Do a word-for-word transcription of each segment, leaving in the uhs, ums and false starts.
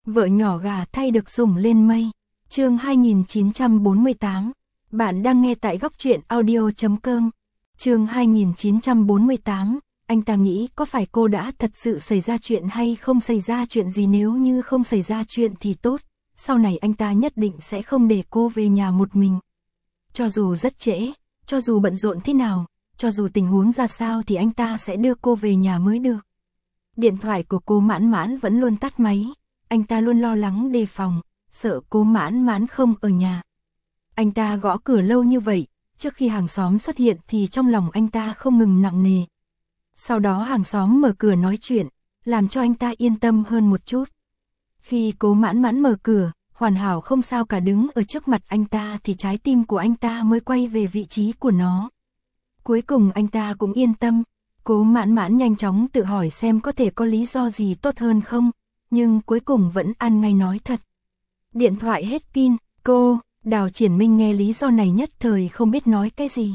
Vợ nhỏ gà thay được sủng lên mây. Chương hai nghìn chín trăm bốn mươi tám. Bạn đang nghe tại góc truyện audio chấm com. Chương hai nghìn chín trăm bốn mươi tám. Anh ta nghĩ có phải cô đã thật sự xảy ra chuyện hay không xảy ra chuyện gì, nếu như không xảy ra chuyện thì tốt. Sau này anh ta nhất định sẽ không để cô về nhà một mình. Cho dù rất trễ, cho dù bận rộn thế nào, cho dù tình huống ra sao thì anh ta sẽ đưa cô về nhà mới được. Điện thoại của cô Mãn Mãn vẫn luôn tắt máy. Anh ta luôn lo lắng đề phòng, sợ cô Mãn Mãn không ở nhà. Anh ta gõ cửa lâu như vậy, trước khi hàng xóm xuất hiện thì trong lòng anh ta không ngừng nặng nề. Sau đó hàng xóm mở cửa nói chuyện, làm cho anh ta yên tâm hơn một chút. Khi cô Mãn Mãn mở cửa, hoàn hảo không sao cả đứng ở trước mặt anh ta thì trái tim của anh ta mới quay về vị trí của nó. Cuối cùng anh ta cũng yên tâm. Cố Mãn Mãn nhanh chóng tự hỏi xem có thể có lý do gì tốt hơn không, nhưng cuối cùng vẫn ăn ngay nói thật. Điện thoại hết pin, cô, Đào Triển Minh nghe lý do này nhất thời không biết nói cái gì.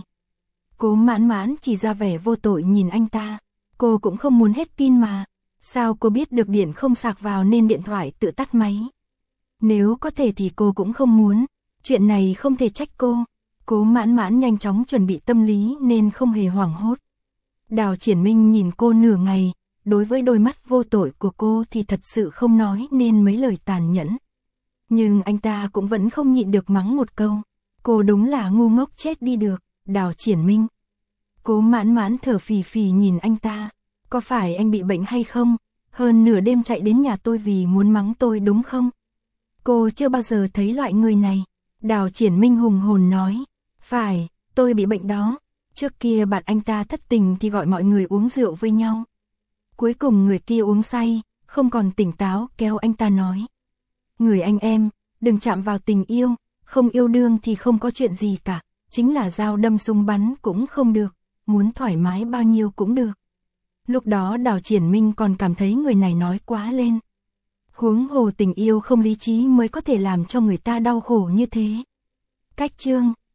Cố Mãn Mãn chỉ ra vẻ vô tội nhìn anh ta, cô cũng không muốn hết pin mà, sao cô biết được điện không sạc vào nên điện thoại tự tắt máy. Nếu có thể thì cô cũng không muốn, chuyện này không thể trách cô. Cố Mãn Mãn nhanh chóng chuẩn bị tâm lý nên không hề hoảng hốt. Đào Triển Minh nhìn cô nửa ngày, đối với đôi mắt vô tội của cô thì thật sự không nói nên mấy lời tàn nhẫn. Nhưng anh ta cũng vẫn không nhịn được mắng một câu, cô đúng là ngu ngốc chết đi được, Đào Triển Minh. Cố Mãn Mãn thở phì phì nhìn anh ta, có phải anh bị bệnh hay không, hơn nửa đêm chạy đến nhà tôi vì muốn mắng tôi đúng không? Cô chưa bao giờ thấy loại người này. Đào Triển Minh hùng hồn nói, phải, tôi bị bệnh đó. Trước kia bạn anh ta thất tình thì gọi mọi người uống rượu với nhau. Cuối cùng người kia uống say, không còn tỉnh táo, kéo anh ta nói. Người anh em, đừng chạm vào tình yêu, không yêu đương thì không có chuyện gì cả, chính là dao đâm súng bắn cũng không được, muốn thoải mái bao nhiêu cũng được. Lúc đó Đào Triển Minh còn cảm thấy người này nói quá lên. Huống hồ tình yêu không lý trí mới có thể làm cho người ta đau khổ như thế. Cách chương